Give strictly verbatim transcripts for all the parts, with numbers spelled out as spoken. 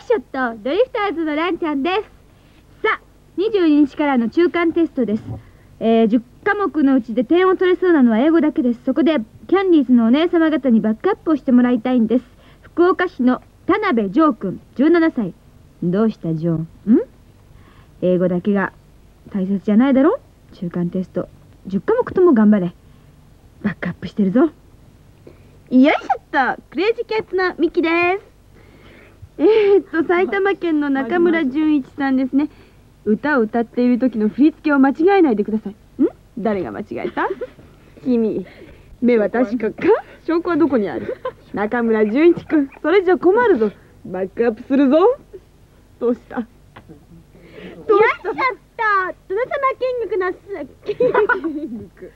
ショットドリフターズのランちゃんです。さあ、にじゅうににちからの中間テストです。えー、じゅっかもくのうちで点を取れそうなのは英語だけです。そこでキャンディーズのお姉様方にバックアップをしてもらいたいんです。福岡市の田辺ジョー君じゅうななさい。どうしたジョー？ん？英語だけが大切じゃないだろ？中間テストじゅっかもくとも頑張れ。バックアップしてるぞ。 よいしょっと、クレイジーキャッツのミキです。えー、っと埼玉県の中村純一さんですね。歌を歌っている時の振り付けを間違えないでください。ん？誰が間違えた？君、目は確かか？証拠はどこにある？中村純一君、それじゃ困るぞ。バックアップするぞ。どうした？どうした？よいしょっと、殿様見学のす見学殿様見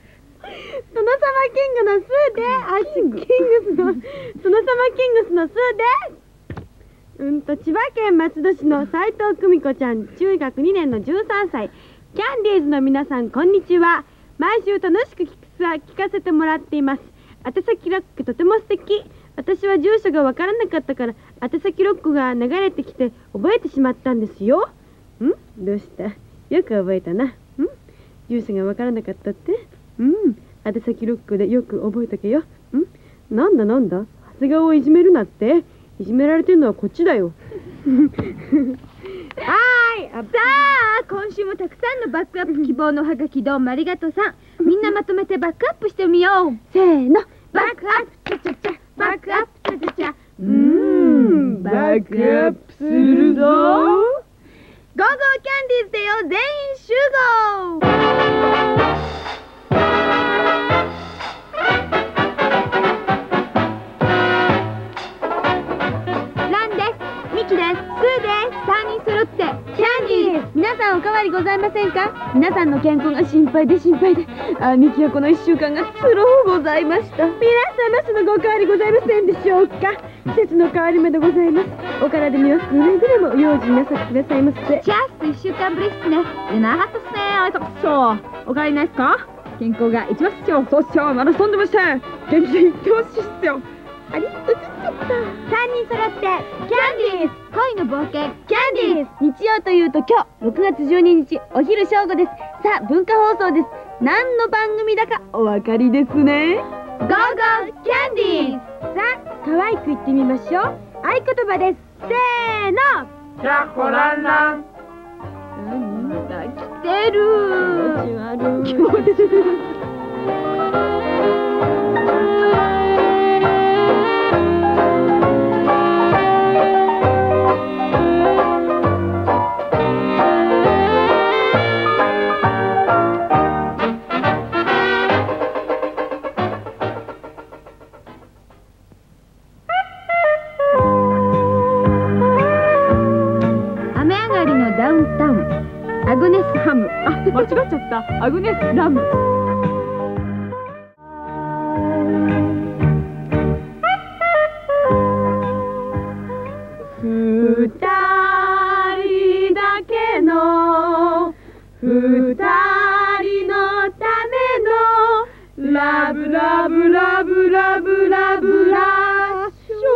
学のすで、あ、キングスの殿様キングスのすで。うんと千葉県松戸市の斉藤久美子ちゃん、中学にねんのじゅうさんさい。キャンディーズの皆さん、こんにちは。毎週楽しく聞か聞かせてもらっています。宛先ロックとても素敵。私は住所がわからなかったから宛先ロックが流れてきて覚えてしまったんですよ。ん？どうした？よく覚えたな。ん？住所がわからなかったって？うん。宛先ロックでよく覚えたけよ。ん？なんだなんだ？長谷川をいじめるなって？いじめられてるのはこっちだよ。はーい。 さあ、今週もたくさんのバックアップ希望のハガキどうもありがとうさん。みんなまとめてバックアップしてみよう。 せーの、 バックアップチャチャチャ、バックアップチャチャチャ。 うーん、バックアップするぞ。ゴーゴーキャンディーズでよ、全員集合。ミキです。スーです。さんにん揃ってキャンディーズ。 皆さんおかわりございませんか？皆さんの健康が心配で心配で、あ、ミキはこのいっしゅうかんがつろうございました。皆様そのご変わりございませんでしょうか？季節の変わり目でございます。お体にはくれぐれも用心なさってくださいませ。 ジャストいっしゅうかんぶりっすね。でなかったっすね。あいとそうお変わりないっすか？健康が一番っすよ。そうっすよ。まだそんでました。元気でいってほしいっすよ。 あれ、映っちゃった。さんにん揃ってキャンディーズ。 恋の冒険キャンディーズ。日曜というと今日ろくがつじゅうににちお昼正午です。さあ、文化放送です。何の番組だかお分かりですね。 ゴーゴーキャンディーズ。 さあ、可愛く言ってみましょう。合言葉です。せーの、 キャッホランラン。 何だ、来てる。 気持ち悪い。気持ち悪い。 アグネスハム。あ、間違っちゃった。アグネスラム。 二人だけの二人のためのラブラブラブラブラブラショー。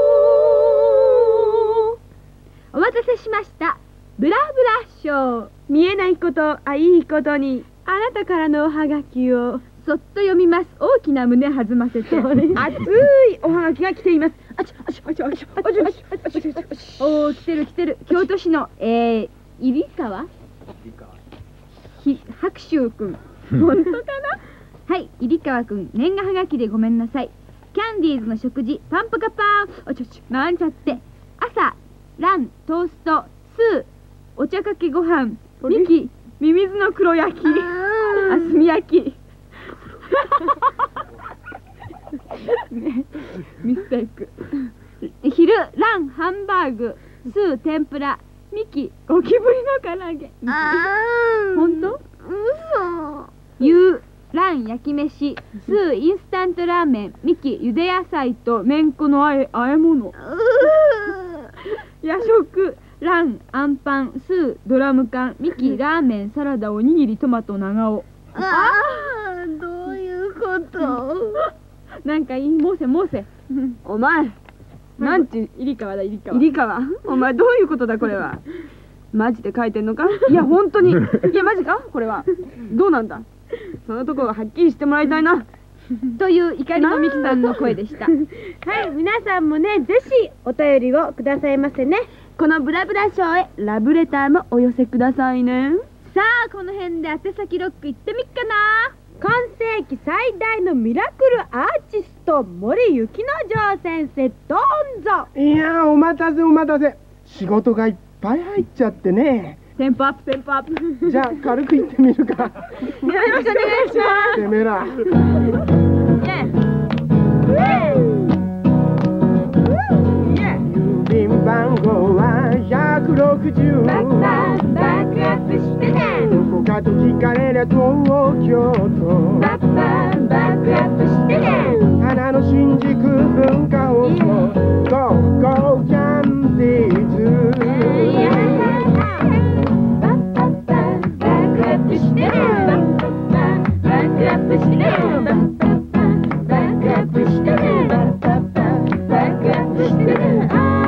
お待たせしました。ブラブラショー。 見えないこと、あ、いいことにあなたからのおはがきをそっと読みます。大きな胸弾ませて熱いおはがきが来ています。あちあちあちあちあちあちあちあち。 おお、来てる来てる。京都市のえー、入川ひ白秋くん。本当かな。はい、入川くん、年賀はがきでごめんなさい。キャンディーズの食事、パンプカパーン。あちゃちゃ、なんちゃって。朝ラン、トースト、スー、お茶かけご飯、ミキ、ミミズの黒焼き、あ、炭焼き。ね、ミステイク。昼ラン、ハンバーグ、スー、天ぷら、ミキ、ゴキブリの唐揚げ。本当？ 嘘。 夕ラン、焼き飯、スー、インスタントラーメン、ミキ、ゆで野菜とめんこのあえ和え物。夜食ラン、アンパン、スー、ドラム缶、ミキ、ラーメン、サラダ、おにぎり、トマト、長尾。 ああ、どういうこと？ なんかいい、モーセ、モーセ。 お前、 なんて入川だ入川入川お前どういうことだこれは。マジで書いてんのか。いや本当にいやマジかこれは。どうなんだそのとこがはっきりしてもらいたいなという怒りのミキさんの声でした。 はい、皆さんもねぜひお便りをくださいませね。このブラブラショーへラブレターもお寄せくださいね。 さあこの辺で宛先ロック行ってみっかな。 今世紀最大のミラクルアーティスト森雪之丞先生どうぞ。 いやお待たせお待たせ、仕事がいっぱい入っちゃってね。 テンポアップテンポアップ。 じゃあ軽く言ってみるか。 やりましょうお願いします。 てめえら郵便番号はひゃくろくじゅう。 バッバッバックアップしてね。 どこかと聞かれりゃ東京都。 バッバッバックアップしてね。 花の新宿文化放送 Go Go キャンディーズ。 バッバッバッバックアップしてね。バッバッバッバックアップしてね。バッバッバッバックアップしてね。バッバッバッバックアップしてね。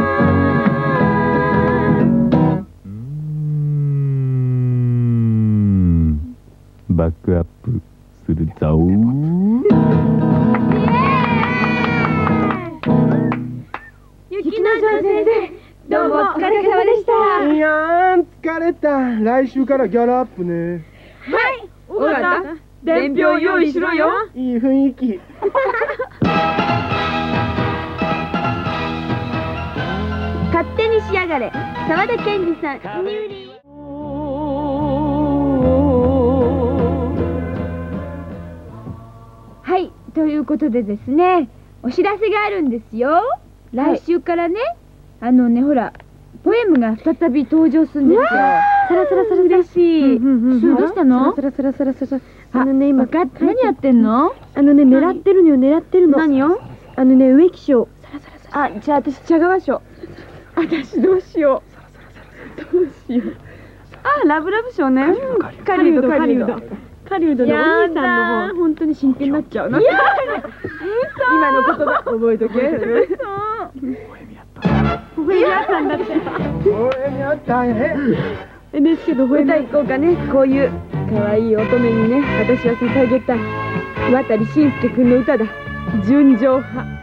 バックアップするぞ。 雪之丞先生どうもお疲れ様でした。 いやー疲れた。来週からギャラアップね。 はい尾形伝票用意しろよ。 いい雰囲気。 勝手にしやがれ沢田研二さんニューリー。 はい、ということでですね、お知らせがあるんですよ。来週からね、あのね、ほら、ポエムが再び登場するんですよ。 サラサラサラ嬉しい。 どうしたの？ サラサラサラサラ。あのね今何やってんの？ あのね狙ってるのよ狙ってるの。何を？あのね植木賞。サラサラサラ。あじゃあ私茶川賞。私どうしよう。どうしよう。あラブラブ賞ね。狩人狩人狩人のお兄さんの方。本当に真剣になっちゃうな。今の言葉覚えとけ。微笑みあったんだって。 微笑みあったね。 ですけど歌行こうかね。こういう可愛い乙女にね私は捧げたい渡慎介くんの歌だ。純情派。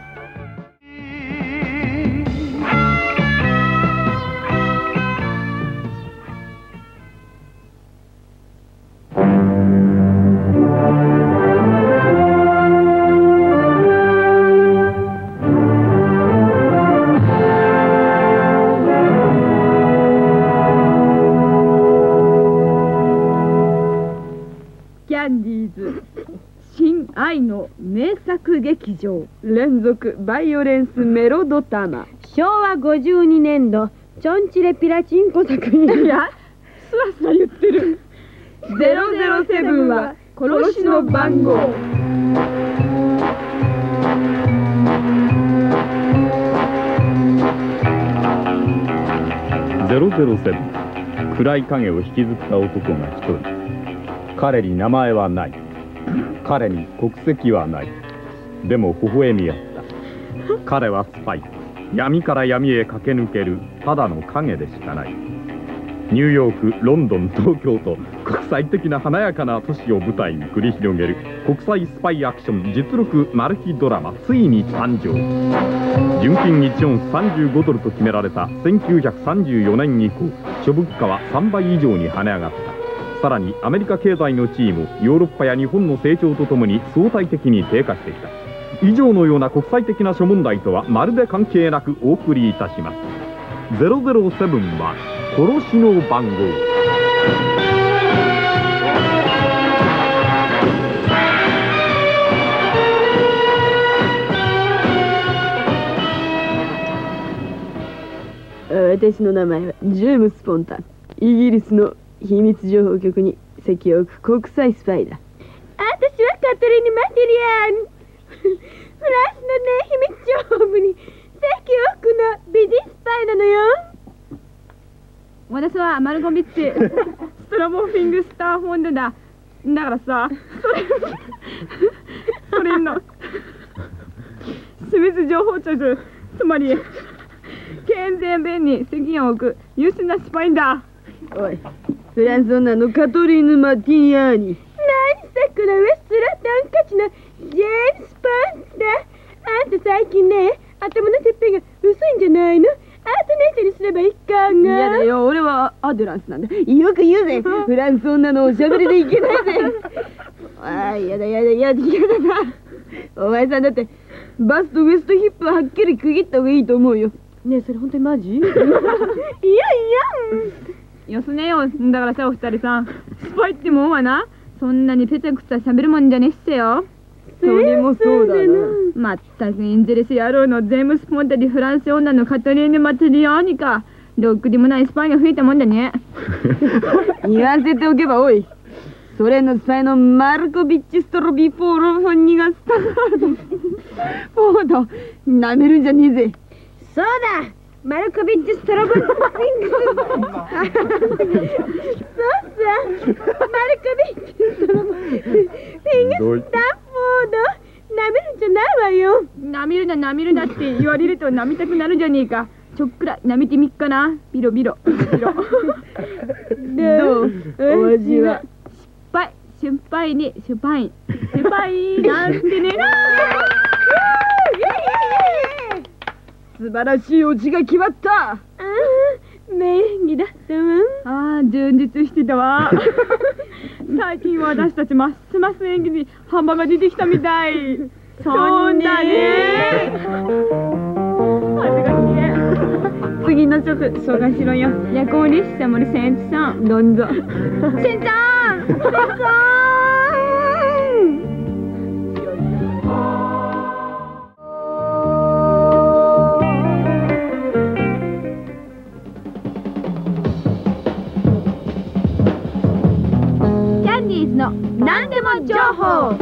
キャンディーズ新愛の名作劇場連続バイオレンスメロドタマしょうわごじゅうにねんどチョンチレピラチンコ作品。いやスワスワ言ってる。ゼロゼロセブンは殺しの番号。 ゼロゼロセブン、暗い影を引きずった男が一人。彼に名前はない。彼に国籍はない。でも微笑み合った。彼はスパイ。闇から闇へ駆け抜けるただの影でしかない。ニューヨーク、ロンドン、東京と国際的な華やかな都市を舞台に繰り広げる国際スパイアクション実力マル秘ドラマついに誕生。純金いちオンスさんじゅうごドルと決められたせんきゅうひゃくさんじゅうよねん以降、諸物価はさんばい以上に跳ね上がった。さらにアメリカ経済の地位もヨーロッパや日本の成長とともに相対的に低下してきた。以上のような国際的な諸問題とはまるで関係なくお送りいたします。ゼロゼロセブンは殺しの番号。 私の名前はジェームス・ポンタン。イギリスの秘密情報局に籍を置く国際スパイだ。私はカトリーヌ・マテリアン。フランスのね秘密情報部に籍を置くのビディスパイなのよ。 私はマルコビッチストラボフィングスターフォンデだ。だからさ、それそれの秘密情報庁、つまり健全弁に責任を置く優秀なスパイだ。 おい、フランス女のカトリーヌ・マティアーニ。何さくらウエストラトンカチのジェームス・パンツだ。あんた最近ね、頭のてっぺんが薄いんじゃないの？アートネイチャーにすればいいかが。いやだよ、俺はアデランスなんだ。よく言うぜ、フランス女のおしゃべりでいけないぜ。ああ、やだやだやだやだな。お前さんだってバスとウエストヒップははっきり区切った方がいいと思うよ。ねえ、それ本当にマジ？いやいや。 よすねよ。だからさ、お二人さん、スパイってもんはな、そんなにペチャクチャ喋るもんじゃねえっせよ。 それもそうだな。 まったくインゼレス野郎のゼームス・ポンタリフランス女のカトリーヌ・マテリアーニか。ろくでもないスパイが増えたもんだね。 言わせておけばおい。ソ連のスパイのマルコビッチ・ストロビフォーロフォニガスタガード。フォード、なめるんじゃねえぜ。そうだ、マルコビッチ・ストロボフィングス。そうさ、マルコビッチ・ストロボフィングスタンフォード。なめるんじゃないわよ。 なめるななめるなって言われるとなみたくなるじゃねえか。ちょっくらなめてみっかな。ビロビロビロ。 どう？お味は？ 失敗、失敗に失敗、失敗なんてねな。 素晴らしいオチが決まった。ああ、名演技だったわ。 ああ、充実してたわ。最近私たちますます演技に幅が出てきたみたい。そうだね。恥ずかしい。 次の曲紹介しろよ。 夜行列車森センさん。 どんぞ。 センさん。センさん。の何でも情報。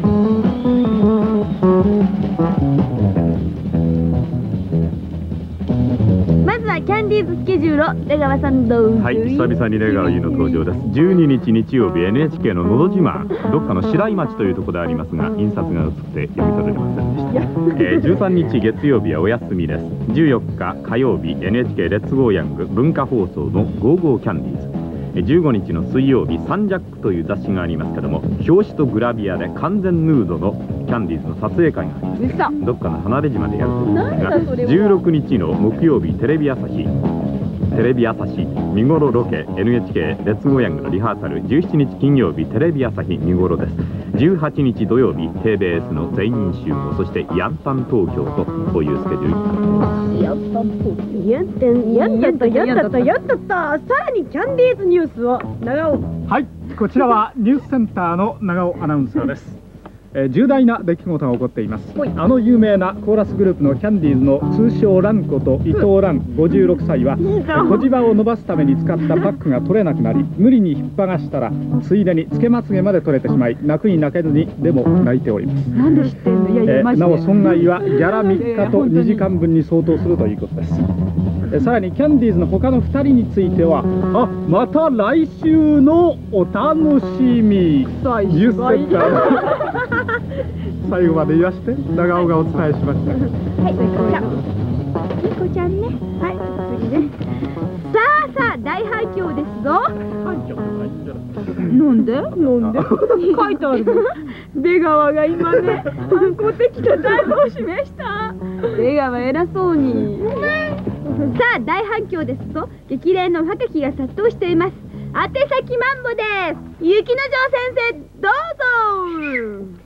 まずはキャンディーズスケジュールを出川さんどうぞ。 はい、久々に出川優の登場です。じゅうににち日曜日 エヌエイチケー ののど自慢、どっかの白井町というところでありますが、印刷が薄くて読み取れませんでした。えー、じゅうさんにち月曜日はお休みです。じゅうよっか火曜日 エヌエイチケー レッツゴーヤング文化放送のゴーゴーキャンディーズ。じゅうごにちの水曜日サンジャックという雑誌がありますけども、表紙とグラビアで完全ヌードのキャンディーズの撮影会があります。どっかの離れ島でやるということですが、じゅうろくにちの木曜日テレビ朝日テレビ朝日見頃ロケ エヌエイチケー レッツゴーヤングのリハーサル、じゅうしちにち金曜日テレビ朝日見頃です。じゅうはちにち土曜日 ティービーエス の全員集合、そしてヤンタン東京とこういうスケジュールになっています。 ヤンタン東京、ヤンタンヤンタンヤンタンヤンタン。さらにキャンディーズニュースを長尾。 はい、こちらはニュースセンターの長尾アナウンサーです。えー、重大な出来事が起こっています。あの有名なコーラスグループのキャンディーズの通称蘭子と伊藤蘭ごじゅうろくさいは、小じわを伸ばすために使ったパックが取れなくなり、無理に引っ張がしたらついでにつけまつげまで取れてしまい、泣くに泣けずにでも泣いております。 なんで知ってんの？いやいや、マジで。 なお損害はギャラみっかとにじかんぶんに相当するということです。えさらにキャンディーズの他のふたりについては、あ、また来週のお楽しみ。ニュースセンター最後まで言わして長尾がお伝えしました。 はい、ニコちゃんね。はい、次ね。さあさあ、大反響ですぞ。なんで？なんで？書いてある。出川が今ね、反抗的な態度を示した。 出川偉そうに。 さあ、大反響ですぞ。激励のおはがきが殺到しています。宛先マンボです。雪之丞先生、どうぞ。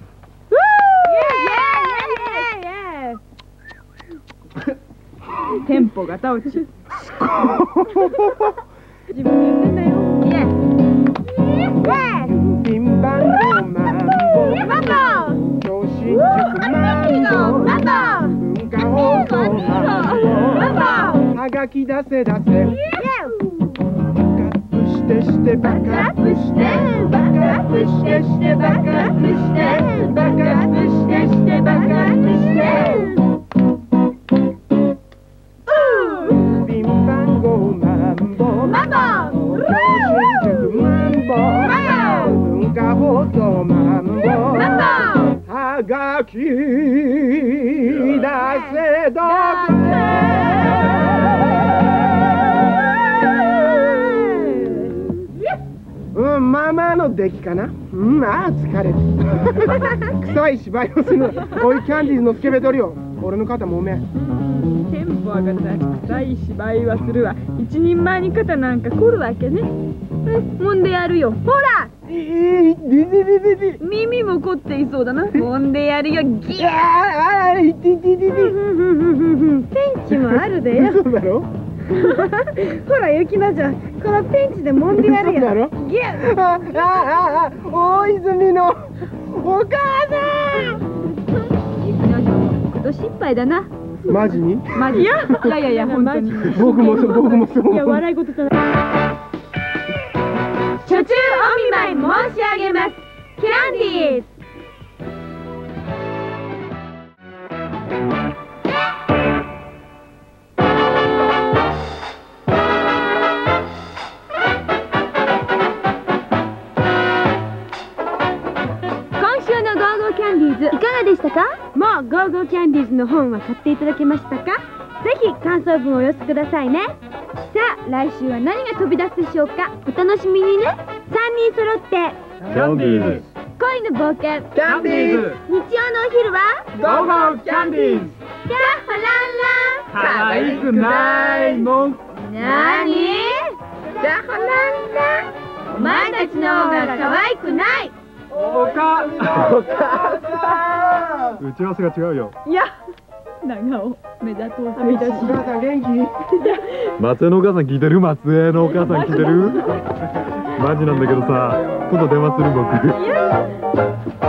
テンポがた落ち。自分で言ってんだよ。イエー。 ピンバンドマンボマンボ。 超新宿マンボマンボ。 文化放送マンボ。はがき出せ出せ。バックアップしてしてバックアップしてバックアップしてしてバックアップしてバックアップしてしてバックアップして。ピンバンゴマンボマンボ。 超新宿マンボ文化放送マンボはがき出せどせ。 の出来かな。うんああ疲れる。臭い芝居をするの。おいキャンディーズのスケベトリオ、俺の肩もめ。 テンポ上がった臭い芝居はするわ。一人前に肩なんか凝るわけね。もんでやるよ。ほら耳も凝っていそうだな。もんでやるよ。ギャーああいてててて。 ペンチもあるでよ。 そうだろ。 ほら雪菜ちゃん、このペンチで揉んでやるよ。 そうだろ。 ギュッ。 ああああ大泉のお母さん。 雪菜ちゃん今年いっぱいだな。 マジに？ マジ。いやいやいや本当に。 僕もそう僕もそう。 いや笑い事じゃない。 初中お見舞い申し上げます。キャンディーズ。今週のゴーゴーキャンディーズいかがでしたか？ もうゴーゴーキャンディーズの本は買っていただけましたか？ぜひ感想文をお寄せくださいね。 さあ来週は何が飛び出すでしょうか。お楽しみにね。 さんにん揃ってキャンディーズ。 恋の冒険。 キャンディーズ。 日曜のお昼はゴーゴーキャンディーズ。 キャッハランラン。 可愛くないの？ なに？キャッハランラン。お前たちの方が可愛くない。 おか。お母さん。打ち合わせが違うよ。 いや、長尾目立とう。 お母さん元気？ 松江のお母さん聞いてる？松江のお母さん聞いてる？マジなんだけどさ、今度電話する僕。